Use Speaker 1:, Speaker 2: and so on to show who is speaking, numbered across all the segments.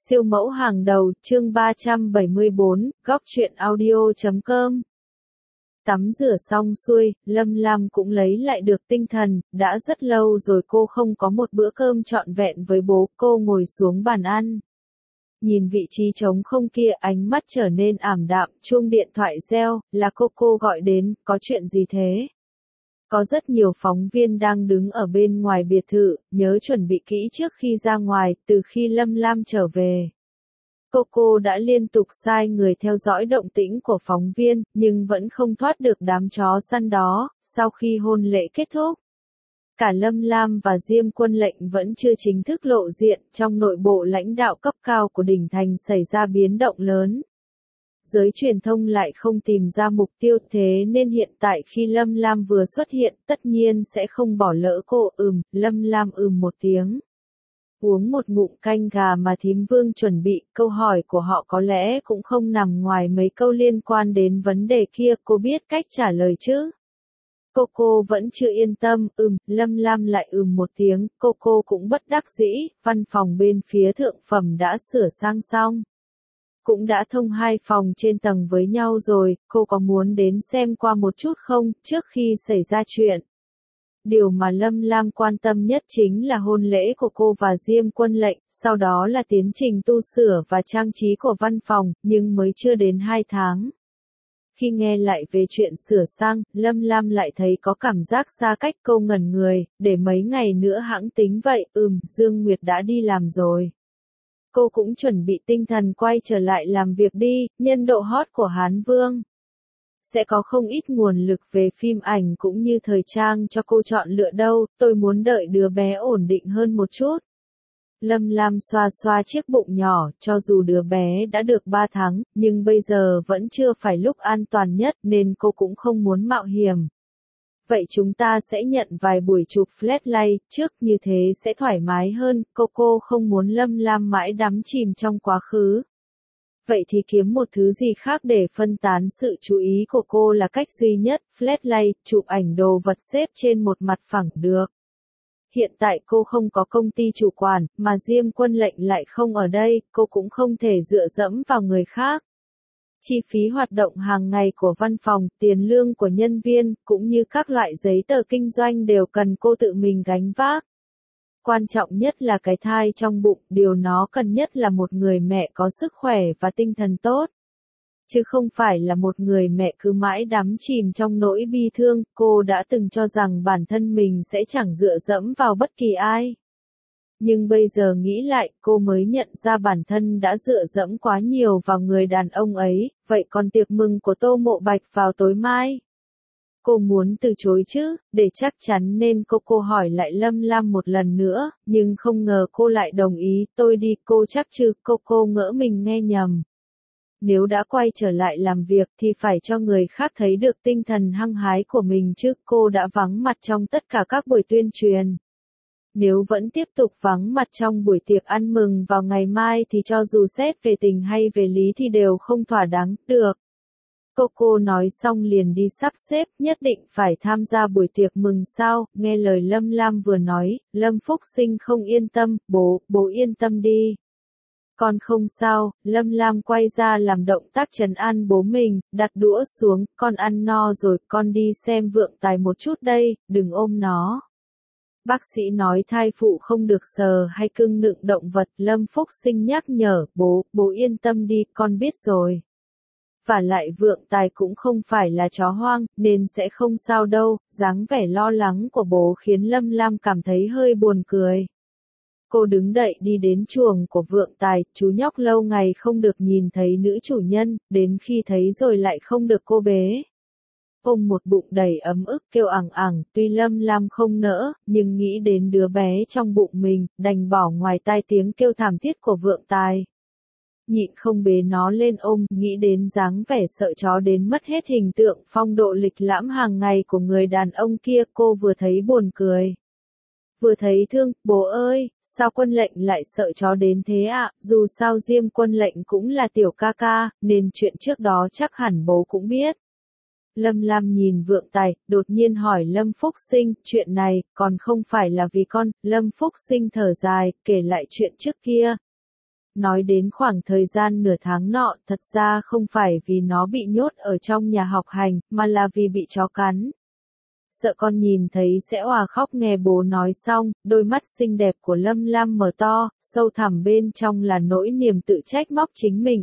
Speaker 1: Siêu mẫu hàng đầu, chương 374, góc truyện audio.com. Tắm rửa xong xuôi, Lâm Lam cũng lấy lại được tinh thần, đã rất lâu rồi cô không có một bữa cơm trọn vẹn với bố, cô ngồi xuống bàn ăn. Nhìn vị trí trống không kia, ánh mắt trở nên ảm đạm, chuông điện thoại reo, là cô gọi đến, có chuyện gì thế? Có rất nhiều phóng viên đang đứng ở bên ngoài biệt thự, nhớ chuẩn bị kỹ trước khi ra ngoài, từ khi Lâm Lam trở về. Cô đã liên tục sai người theo dõi động tĩnh của phóng viên, nhưng vẫn không thoát được đám chó săn đó, sau khi hôn lễ kết thúc. Cả Lâm Lam và Diêm Quân Lệnh vẫn chưa chính thức lộ diện, trong nội bộ lãnh đạo cấp cao của Đỉnh Thành xảy ra biến động lớn. Giới truyền thông lại không tìm ra mục tiêu, thế nên hiện tại khi Lâm Lam vừa xuất hiện, tất nhiên sẽ không bỏ lỡ cô. Lâm Lam một tiếng. Uống một ngụm canh gà mà thím Vương chuẩn bị, câu hỏi của họ có lẽ cũng không nằm ngoài mấy câu liên quan đến vấn đề kia, cô biết cách trả lời chứ? Cô vẫn chưa yên tâm, Lâm Lam lại một tiếng, cô cũng bất đắc dĩ, văn phòng bên phía thượng phẩm đã sửa sang xong. Cũng đã thông 2 phòng trên tầng với nhau rồi, cô có muốn đến xem qua một chút không, trước khi xảy ra chuyện. Điều mà Lâm Lam quan tâm nhất chính là hôn lễ của cô và Diêm Quân Lệnh, sau đó là tiến trình tu sửa và trang trí của văn phòng, nhưng mới chưa đến 2 tháng. Khi nghe lại về chuyện sửa sang, Lâm Lam lại thấy có cảm giác xa cách, cô ngẩn người, để mấy ngày nữa hẵng tính vậy. Dương Nguyệt đã đi làm rồi. Cô cũng chuẩn bị tinh thần quay trở lại làm việc đi, nhân độ hot của Hán Vương. Sẽ có không ít nguồn lực về phim ảnh cũng như thời trang cho cô chọn lựa đâu, tôi muốn đợi đứa bé ổn định hơn một chút. Lâm Lam xoa xoa chiếc bụng nhỏ, cho dù đứa bé đã được 3 tháng, nhưng bây giờ vẫn chưa phải lúc an toàn nhất nên cô cũng không muốn mạo hiểm. Vậy chúng ta sẽ nhận vài buổi chụp flashlight trước, như thế sẽ thoải mái hơn, cô không muốn Lâm Lam mãi đắm chìm trong quá khứ. Vậy thì kiếm một thứ gì khác để phân tán sự chú ý của cô là cách duy nhất, flashlight, chụp ảnh đồ vật xếp trên một mặt phẳng được. Hiện tại cô không có công ty chủ quản, mà Diêm Quân Lệnh lại không ở đây, cô cũng không thể dựa dẫm vào người khác. Chi phí hoạt động hàng ngày của văn phòng, tiền lương của nhân viên, cũng như các loại giấy tờ kinh doanh đều cần cô tự mình gánh vác. Quan trọng nhất là cái thai trong bụng, điều nó cần nhất là một người mẹ có sức khỏe và tinh thần tốt. Chứ không phải là một người mẹ cứ mãi đắm chìm trong nỗi bi thương, cô đã từng cho rằng bản thân mình sẽ chẳng dựa dẫm vào bất kỳ ai. Nhưng bây giờ nghĩ lại, cô mới nhận ra bản thân đã dựa dẫm quá nhiều vào người đàn ông ấy, vậy còn tiệc mừng của Tô Mộ Bạch vào tối mai? Cô muốn từ chối chứ, để chắc chắn nên cô hỏi lại Lâm Lam một lần nữa, nhưng không ngờ cô lại đồng ý, tôi đi, cô chắc chứ, cô ngỡ mình nghe nhầm. Nếu đã quay trở lại làm việc thì phải cho người khác thấy được tinh thần hăng hái của mình chứ, cô đã vắng mặt trong tất cả các buổi tuyên truyền. Nếu vẫn tiếp tục vắng mặt trong buổi tiệc ăn mừng vào ngày mai thì cho dù xét về tình hay về lý thì đều không thỏa đáng được. Cô nói xong liền đi sắp xếp, nhất định phải tham gia buổi tiệc mừng sao, nghe lời Lâm Lam vừa nói, Lâm Phúc Sinh không yên tâm, bố yên tâm đi. Con không sao, Lâm Lam quay ra làm động tác trấn an bố mình, đặt đũa xuống, con ăn no rồi, con đi xem Vượng Tài một chút đây, đừng ôm nó. Bác sĩ nói thai phụ không được sờ hay cưng nựng động vật, Lâm Phúc Sinh nhắc nhở, bố yên tâm đi, con biết rồi. Và lại Vượng Tài cũng không phải là chó hoang, nên sẽ không sao đâu, dáng vẻ lo lắng của bố khiến Lâm Lam cảm thấy hơi buồn cười. Cô đứng dậy đi đến chuồng của Vượng Tài, chú nhóc lâu ngày không được nhìn thấy nữ chủ nhân, đến khi thấy rồi lại không được cô bế. Ôm một bụng đầy ấm ức kêu ẳng ẳng, tuy Lâm Lam không nỡ, nhưng nghĩ đến đứa bé trong bụng mình, đành bỏ ngoài tai tiếng kêu thảm thiết của Vượng Tài. Nhịn không bế nó lên ôm, nghĩ đến dáng vẻ sợ chó đến mất hết hình tượng phong độ lịch lãm hàng ngày của người đàn ông kia, cô vừa thấy buồn cười. Vừa thấy thương, bố ơi, sao Quân Lệnh lại sợ chó đến thế ạ, dù sao Diêm Quân Lệnh cũng là tiểu ca ca, nên chuyện trước đó chắc hẳn bố cũng biết. Lâm Lam nhìn Vượng Tài, đột nhiên hỏi Lâm Phúc Sinh, chuyện này, còn không phải là vì con, Lâm Phúc Sinh thở dài, kể lại chuyện trước kia. Nói đến khoảng thời gian nửa tháng nọ, thật ra không phải vì nó bị nhốt ở trong nhà học hành, mà là vì bị chó cắn. Sợ con nhìn thấy sẽ òa khóc. Nghe bố nói xong, đôi mắt xinh đẹp của Lâm Lam mở to, sâu thẳm bên trong là nỗi niềm tự trách móc chính mình.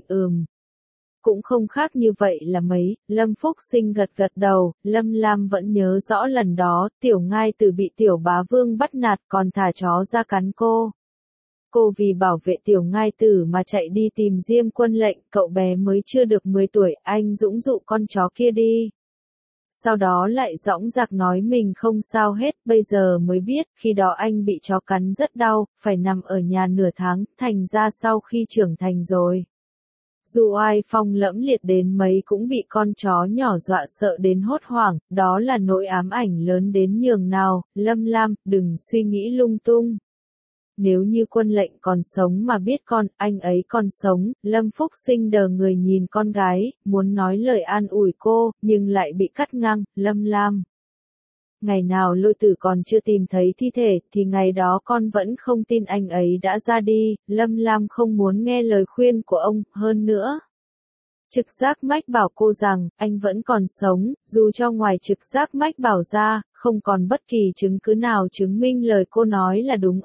Speaker 1: Cũng không khác như vậy là mấy. Lâm Phúc Sinh gật gật đầu. Lâm Lam vẫn nhớ rõ lần đó, Tiểu Ngai Tử bị Tiểu Bá Vương bắt nạt còn thả chó ra cắn cô. Cô vì bảo vệ Tiểu Ngai Tử mà chạy đi tìm Diêm Quân Lệnh. Cậu bé mới chưa được 10 tuổi, anh dũng dụ con chó kia đi. Sau đó lại dõng dạc nói mình không sao hết. Bây giờ mới biết, khi đó anh bị chó cắn rất đau, phải nằm ở nhà nửa tháng. Thành ra sau khi trưởng thành rồi, dù oai phong lẫm liệt đến mấy cũng bị con chó nhỏ dọa sợ đến hốt hoảng. Đó là nỗi ám ảnh lớn đến nhường nào. Lâm Lam, đừng suy nghĩ lung tung. Nếu như Quân Lệnh còn sống mà biết anh ấy còn sống. Lâm Phúc Sinh đờ người nhìn con gái, muốn nói lời an ủi cô, nhưng lại bị cắt ngang. Lâm Lam, ngày nào Lôi Tử còn chưa tìm thấy thi thể, thì ngày đó con vẫn không tin anh ấy đã ra đi. Lâm Lam không muốn nghe lời khuyên của ông. Hơn nữa, trực giác mách bảo cô rằng, anh vẫn còn sống, dù cho ngoài trực giác mách bảo ra, không còn bất kỳ chứng cứ nào chứng minh lời cô nói là đúng.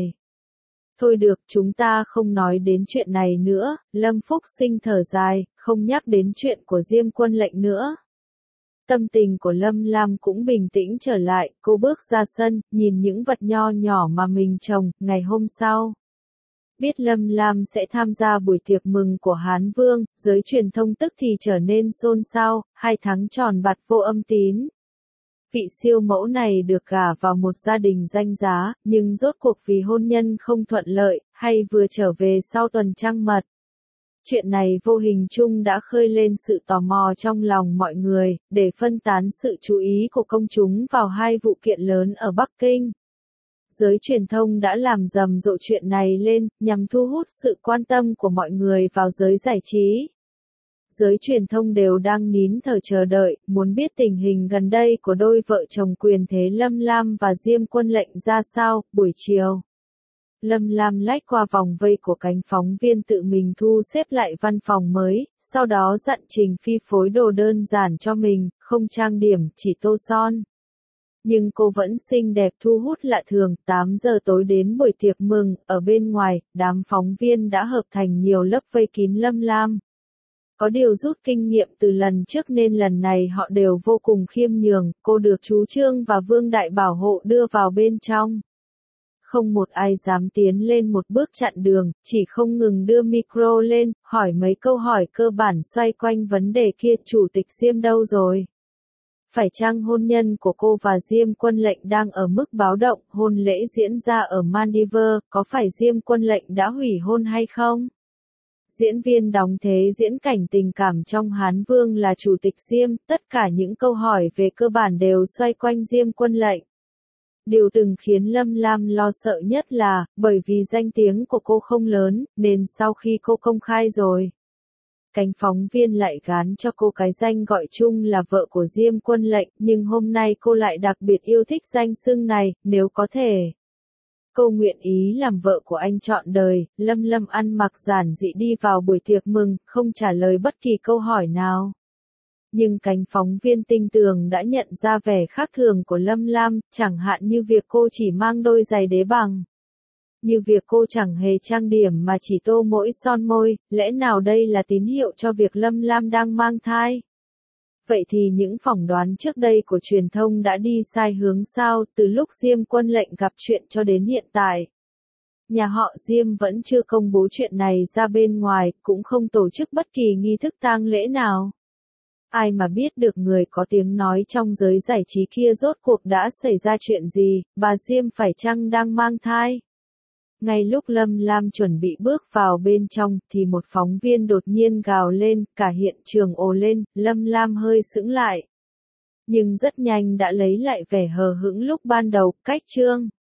Speaker 1: Thôi được, chúng ta không nói đến chuyện này nữa. Lâm Phúc Sinh thở dài, không nhắc đến chuyện của Diêm Quân Lệnh nữa. Tâm tình của Lâm Lam cũng bình tĩnh trở lại. Cô bước ra sân, nhìn những vật nho nhỏ mà mình trồng. Ngày hôm sau, biết Lâm Lam sẽ tham gia buổi tiệc mừng của Hán Vương, giới truyền thông tức thì trở nên xôn xao. 2 tháng tròn bạt vô âm tín. Vị siêu mẫu này được gả vào một gia đình danh giá, nhưng rốt cuộc vì hôn nhân không thuận lợi, hay vừa trở về sau tuần trăng mật. Chuyện này vô hình chung đã khơi lên sự tò mò trong lòng mọi người, để phân tán sự chú ý của công chúng vào 2 vụ kiện lớn ở Bắc Kinh. Giới truyền thông đã làm rầm rộ chuyện này lên, nhằm thu hút sự quan tâm của mọi người vào giới giải trí. Giới truyền thông đều đang nín thở chờ đợi, muốn biết tình hình gần đây của đôi vợ chồng quyền thế Lâm Lam và Diêm Quân Lệnh ra sao. Buổi chiều, Lâm Lam lách qua vòng vây của cánh phóng viên tự mình thu xếp lại văn phòng mới, sau đó dặn Trình Phi phối đồ đơn giản cho mình, không trang điểm, chỉ tô son. Nhưng cô vẫn xinh đẹp thu hút lạ thường. 8 giờ tối đến buổi tiệc mừng, ở bên ngoài, đám phóng viên đã hợp thành nhiều lớp vây kín Lâm Lam. Có điều rút kinh nghiệm từ lần trước nên lần này họ đều vô cùng khiêm nhường. Cô được chú Trương và Vương Đại bảo hộ đưa vào bên trong. Không một ai dám tiến lên một bước chặn đường, chỉ không ngừng đưa micro lên, hỏi mấy câu hỏi cơ bản xoay quanh vấn đề kia. Chủ tịch Diêm đâu rồi? Phải chăng hôn nhân của cô và Diêm Quân Lệnh đang ở mức báo động? Hôn lễ diễn ra ở Maldives, có phải Diêm Quân Lệnh đã hủy hôn hay không? Diễn viên đóng thế diễn cảnh tình cảm trong Hán Vương là Chủ tịch Diêm. Tất cả những câu hỏi về cơ bản đều xoay quanh Diêm Quân Lệnh. Điều từng khiến Lâm Lam lo sợ nhất là, bởi vì danh tiếng của cô không lớn, nên sau khi cô công khai rồi, cánh phóng viên lại gán cho cô cái danh gọi chung là vợ của Diêm Quân Lệnh. Nhưng hôm nay cô lại đặc biệt yêu thích danh xưng này. Nếu có thể, cô nguyện ý làm vợ của anh trọn đời. Lâm Lam ăn mặc giản dị đi vào buổi tiệc mừng, không trả lời bất kỳ câu hỏi nào. Nhưng cánh phóng viên tinh tường đã nhận ra vẻ khác thường của Lâm Lam, chẳng hạn như việc cô chỉ mang đôi giày đế bằng. Như việc cô chẳng hề trang điểm mà chỉ tô mỗi son môi. Lẽ nào đây là tín hiệu cho việc Lâm Lam đang mang thai? Vậy thì những phỏng đoán trước đây của truyền thông đã đi sai hướng sao? Từ lúc Diêm Quân Lệnh gặp chuyện cho đến hiện tại, nhà họ Diêm vẫn chưa công bố chuyện này ra bên ngoài, cũng không tổ chức bất kỳ nghi thức tang lễ nào. Ai mà biết được người có tiếng nói trong giới giải trí kia rốt cuộc đã xảy ra chuyện gì, bà Diêm phải chăng đang mang thai? Ngay lúc Lâm Lam chuẩn bị bước vào bên trong, thì một phóng viên đột nhiên gào lên, cả hiện trường ồ lên. Lâm Lam hơi sững lại, nhưng rất nhanh đã lấy lại vẻ hờ hững lúc ban đầu. Cách Trương